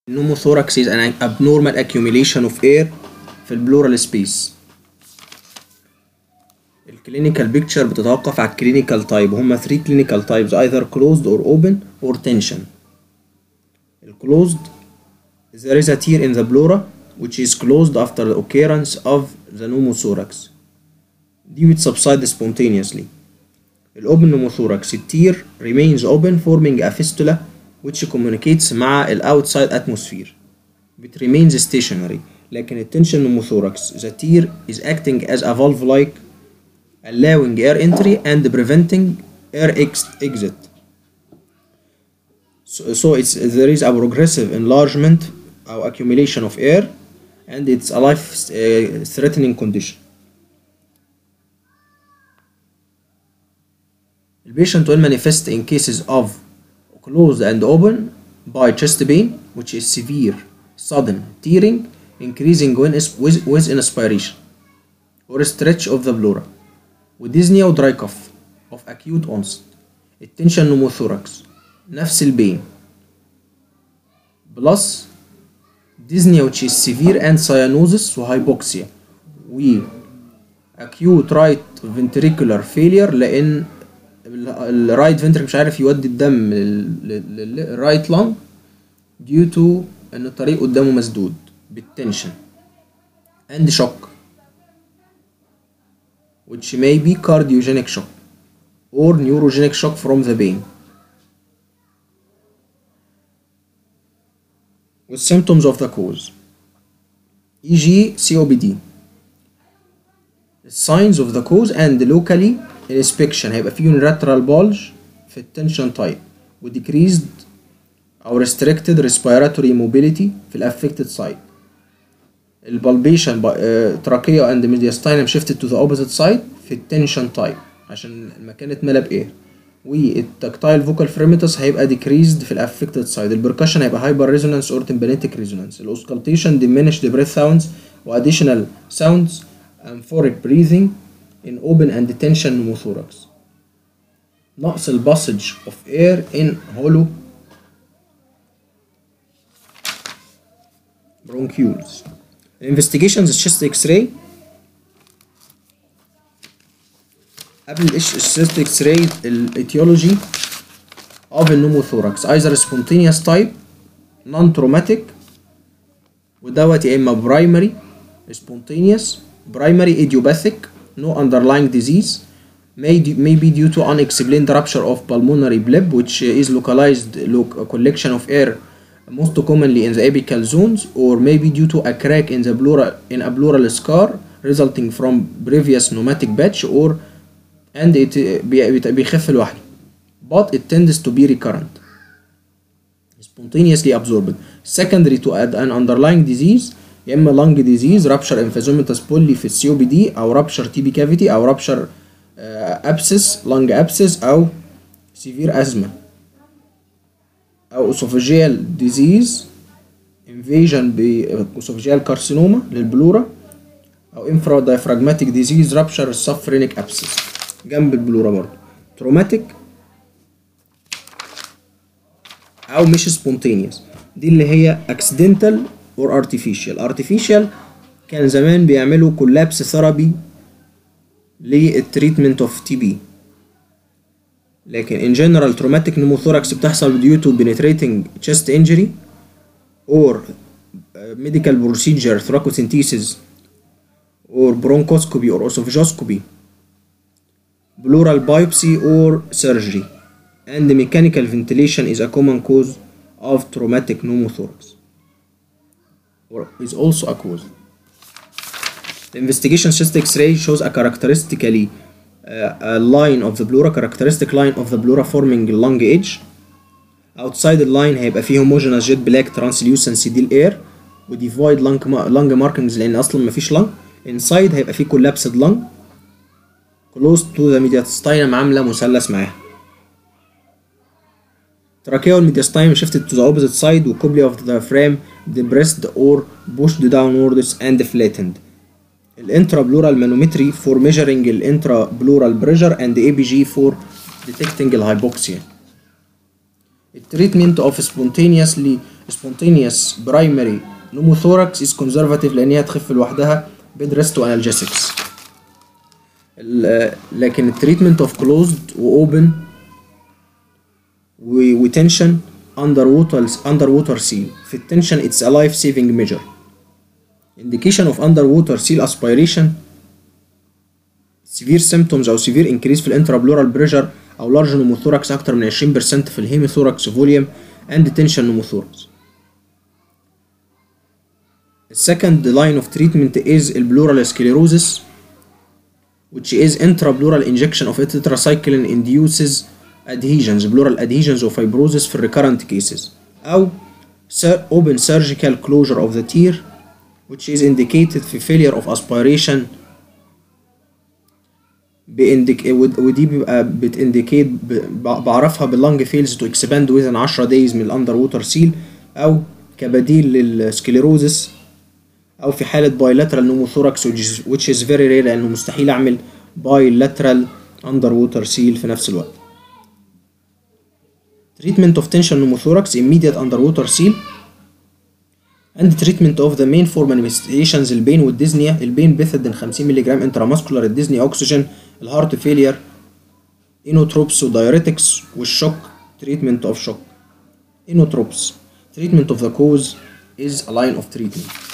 pneumothorax is an abnormal accumulation of air في البلورال سبيس. الكلينيكال بيكتشر بتتوقف على الكلينيكال تايب، هما 3 clinical types either closed or open or tension. closed there is a tear in the pleura which is closed after the occurrence of the pneumothorax. دي بتسبسايد spontaneously. الأوبن pneumothorax التير remains open forming a fistula which communicates مع ال outside atmosphere. It remains stationary. لكن التنشن pneumothorax the tear is acting as a valve like allowing air entry and preventing air exit. So there is a progressive enlargement or accumulation of air and it's a life threatening condition. The patient will manifest in cases of closed and open by chest pain which is severe, sudden tearing, increasing with inspiration or stretch of the pleura, with dyspnea or dry cough of acute onset. التنشن pneumothorax نفس البين plus dyspnea which is severe and cyanosis وhypoxia و acute right ventricular failure لأن الرايت فنترك مش عارف يودي الدم للرايت لانج due to ان الطريق قدامه مسدود بالتنشن and shock which may be cardiogenic shock or neurogenic shock from the pain. With symptoms of the cause e.g. COPD. The signs of the cause and locally inspection هيبقى فيه unilateral bulge في التنشن type و decreased or restricted respiratory mobility في ال affected side. البالبيشن trachea and mediastinum shifted to the opposite side في التنشن type عشان المكان اتملى باير. والتكتايل vocal fremitus هيبقى decreased في ال affected side. البركشن هيبقى hyper resonance or tympanic resonance. الأوسكالتيشن diminished breath sounds و additional sounds amphoric breathing in open and tension pneumothorax. نقص passage of air in hollow bronchioles. Investigations chest X-ray. قبل الchest X-ray الetiology of pneumothorax either spontaneous type non-traumatic ودوت يا إما primary spontaneous primary idiopathic no underlying disease may be due to unexplained rupture of pulmonary bleb which is localized collection of air most commonly in the apical zones or may be due to a crack in the pleura in a pleural scar resulting from previous pneumatic patch or and it بيخف لوحده but it tends to be recurrent spontaneously absorbed secondary to an underlying disease يا اما lung disease rupture emphysematous poly في السي او بي دي او rupture TB cavity او rupture abscess lung abscess او severe asthma او esophageal disease invasion esophageal carcinoma للبلورا او infradiaphragmatic disease rupture subphrenic abscess جنب البلورا برضه traumatic او مش spontaneous. دي اللي هي accidental or artificial كان زمان بيعملوا collapse therapy للتريتمنت of TB لكن in general traumatic pneumothorax بتحصل due to penetrating chest injury or medical procedure thoracentesis or bronchoscopy or esophagoscopy pleural biopsy or surgery and mechanical ventilation is a common cause of traumatic pneumothorax or is also a cause. The investigation chest X-ray shows a characteristically a line of the pleura characteristic line of the pleura forming lung edge. Outside the line هيبقى فيه homogeneous jet black translucency دي الاير و devoid lung markings لان اصلا مفيش lung. Inside هيبقى فيه collapsed lung close to the mediastinum عاملة مثلث معاها. Trachea and mediastinum shifted to the opposite side و copula of the frame depressed or pushed downwards and flattened. Intrapleural manometry for measuring intrapleural pressure and ABG for detecting hypoxia. Treatment of spontaneously spontaneous primary pneumothorax is conservative لان هي تخف لوحدها bed rest وانالجيسكس. لكن التريتمنت اوف closed واوبن وتنشن underwater seal. في التنشن it's a life saving measure. indication of underwater seal aspiration severe symptoms او severe increase في الانترابلورال بريشر او large pneumothorax اكتر من 20% في الهيموثوركس فوليوم and tension pneumothorax. The second line of treatment is pleural sclerosis which is intrapleural injection of tetracycline induces adhesions pleural adhesions of fibrosis في recurrent cases أو open surgical closure of the tear which is indicated في failure of aspiration ودي بيبقى بتindicate بعرفها باللنج fails to expand within 10 days من الاندر seal أو كبديل للسكليروزس أو في حالة bilateral pneumothorax which is very rare لأنه مستحيل أعمل bilateral underwater seal في نفس الوقت. treatment of tension pneumothorax immediate underwater seal and treatment of the main four manifestations البين والديزنيا. البين بيثدين 50 ملغ انتراماسكولار، الديزنيا أكسجين، الهارت فيلير انوتروبس ودايوريتكس، والشوك treatment of shock. انوتروبس treatment of the cause is a line of treatment.